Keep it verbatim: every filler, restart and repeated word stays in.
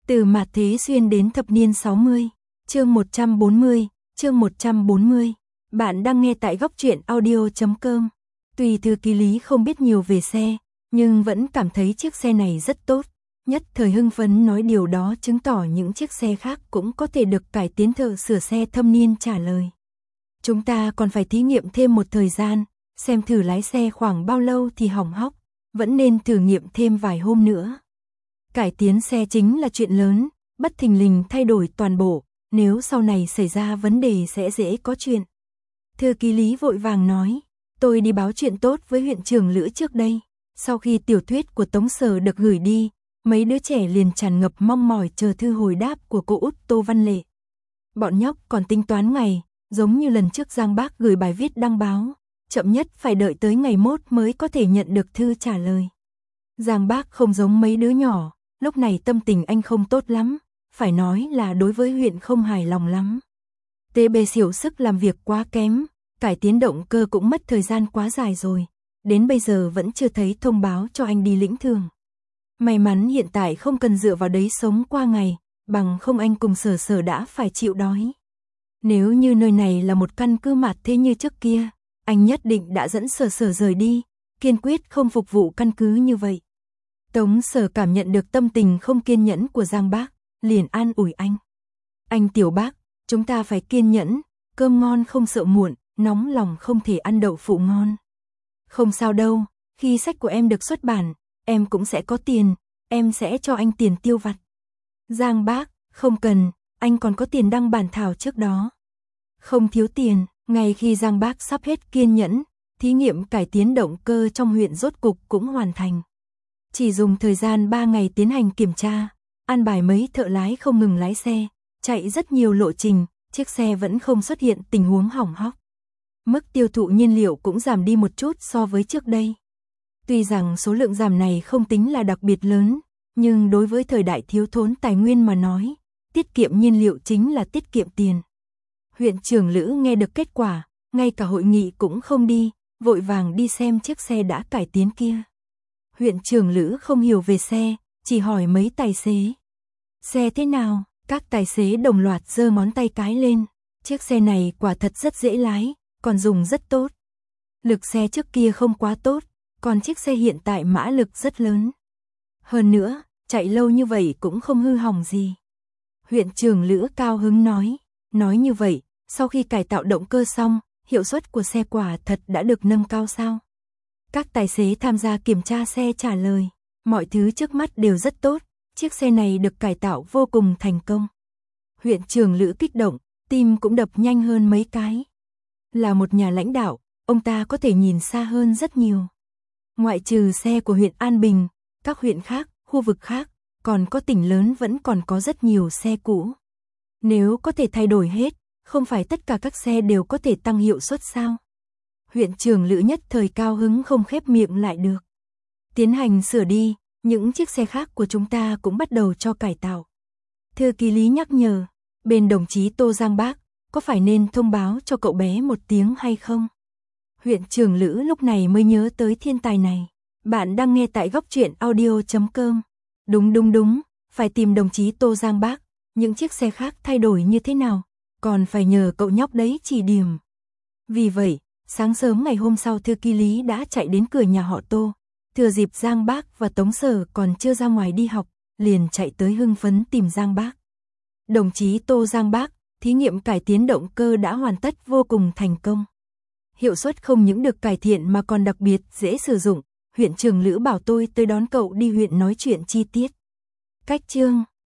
Từ mạt thế xuyên đến thập niên sáu mươi, chương một trăm bốn mươi, chương một trăm bốn mươi. Bạn đang nghe tại góc truyện audio chấm com. Tuy thư ký Lý không biết nhiều về xe, nhưng vẫn cảm thấy chiếc xe này rất tốt. Nhất thời hưng phấn nói điều đó chứng tỏ những chiếc xe khác cũng có thể được cải tiến. Thợ sửa xe thâm niên trả lời. Chúng ta còn phải thí nghiệm thêm một thời gian, xem thử lái xe khoảng bao lâu thì hỏng hóc, vẫn nên thử nghiệm thêm vài hôm nữa. Cải tiến xe chính là chuyện lớn, bất thình lình thay đổi toàn bộ, nếu sau này xảy ra vấn đề sẽ dễ có chuyện. Thư ký Lý vội vàng nói, tôi đi báo chuyện tốt với huyện trưởng Lữ trước đây. Sau khi tiểu thuyết của Tống Sở được gửi đi, mấy đứa trẻ liền tràn ngập mong mỏi chờ thư hồi đáp của cô út Tô Văn Lệ. Bọn nhóc còn tính toán ngày, giống như lần trước Giang Bác gửi bài viết đăng báo, chậm nhất phải đợi tới ngày mốt mới có thể nhận được thư trả lời. Giang Bác không giống mấy đứa nhỏ, lúc này tâm tình anh không tốt lắm, phải nói là đối với huyện không hài lòng lắm. tê bê xỉu sức làm việc quá kém, cải tiến động cơ cũng mất thời gian quá dài rồi, đến bây giờ vẫn chưa thấy thông báo cho anh đi lĩnh thưởng. May mắn hiện tại không cần dựa vào đấy sống qua ngày, bằng không anh cùng Sở Sở đã phải chịu đói. Nếu như nơi này là một căn cứ mạt thế như trước kia, anh nhất định đã dẫn Sở Sở rời đi, kiên quyết không phục vụ căn cứ như vậy. Tống Sở cảm nhận được tâm tình không kiên nhẫn của Giang Bác, liền an ủi anh. Anh Tiểu Bác, chúng ta phải kiên nhẫn, cơm ngon không sợ muộn, nóng lòng không thể ăn đậu phụ ngon. Không sao đâu, khi sách của em được xuất bản, em cũng sẽ có tiền, em sẽ cho anh tiền tiêu vặt. Giang Bác, không cần, anh còn có tiền đăng bản thảo trước đó. Không thiếu tiền, ngay khi Giang Bác sắp hết kiên nhẫn, thí nghiệm cải tiến động cơ trong huyện rốt cục cũng hoàn thành. Chỉ dùng thời gian ba ngày tiến hành kiểm tra, an bài mấy thợ lái không ngừng lái xe, chạy rất nhiều lộ trình, chiếc xe vẫn không xuất hiện tình huống hỏng hóc. Mức tiêu thụ nhiên liệu cũng giảm đi một chút so với trước đây. Tuy rằng số lượng giảm này không tính là đặc biệt lớn, nhưng đối với thời đại thiếu thốn tài nguyên mà nói, tiết kiệm nhiên liệu chính là tiết kiệm tiền. Huyện trưởng Lữ nghe được kết quả, ngay cả hội nghị cũng không đi, vội vàng đi xem chiếc xe đã cải tiến kia. Huyện trưởng Lữ không hiểu về xe, chỉ hỏi mấy tài xế. Xe thế nào? Các tài xế đồng loạt giơ ngón tay cái lên. Chiếc xe này quả thật rất dễ lái, còn dùng rất tốt. Lực xe trước kia không quá tốt, còn chiếc xe hiện tại mã lực rất lớn. Hơn nữa, chạy lâu như vậy cũng không hư hỏng gì. Huyện trưởng Lữ cao hứng nói. Nói như vậy, sau khi cải tạo động cơ xong, hiệu suất của xe quả thật đã được nâng cao sao? Các tài xế tham gia kiểm tra xe trả lời, mọi thứ trước mắt đều rất tốt, chiếc xe này được cải tạo vô cùng thành công. Huyện trưởng Lữ kích động, tim cũng đập nhanh hơn mấy cái. Là một nhà lãnh đạo, ông ta có thể nhìn xa hơn rất nhiều. Ngoại trừ xe của huyện An Bình, các huyện khác, khu vực khác, còn có tỉnh lớn vẫn còn có rất nhiều xe cũ. Nếu có thể thay đổi hết, không phải tất cả các xe đều có thể tăng hiệu suất sao? Huyện trưởng Lữ nhất thời cao hứng không khép miệng lại được. Tiến hành sửa đi, những chiếc xe khác của chúng ta cũng bắt đầu cho cải tạo. Thư ký Lý nhắc nhở, bên đồng chí Tô Giang Bác, có phải nên thông báo cho cậu bé một tiếng hay không? Huyện trưởng Lữ lúc này mới nhớ tới thiên tài này. Bạn đang nghe tại góc truyện audio chấm com. Đúng đúng đúng, phải tìm đồng chí Tô Giang Bác, những chiếc xe khác thay đổi như thế nào, còn phải nhờ cậu nhóc đấy chỉ điểm. Vì vậy, sáng sớm ngày hôm sau thư ký Lý đã chạy đến cửa nhà họ Tô, thừa dịp Giang Bác và Tống Sở còn chưa ra ngoài đi học, liền chạy tới hưng phấn tìm Giang Bác. Đồng chí Tô Giang Bác, thí nghiệm cải tiến động cơ đã hoàn tất vô cùng thành công. Hiệu suất không những được cải thiện mà còn đặc biệt dễ sử dụng, huyện trưởng Lữ bảo tôi tới đón cậu đi huyện nói chuyện chi tiết. Cách chương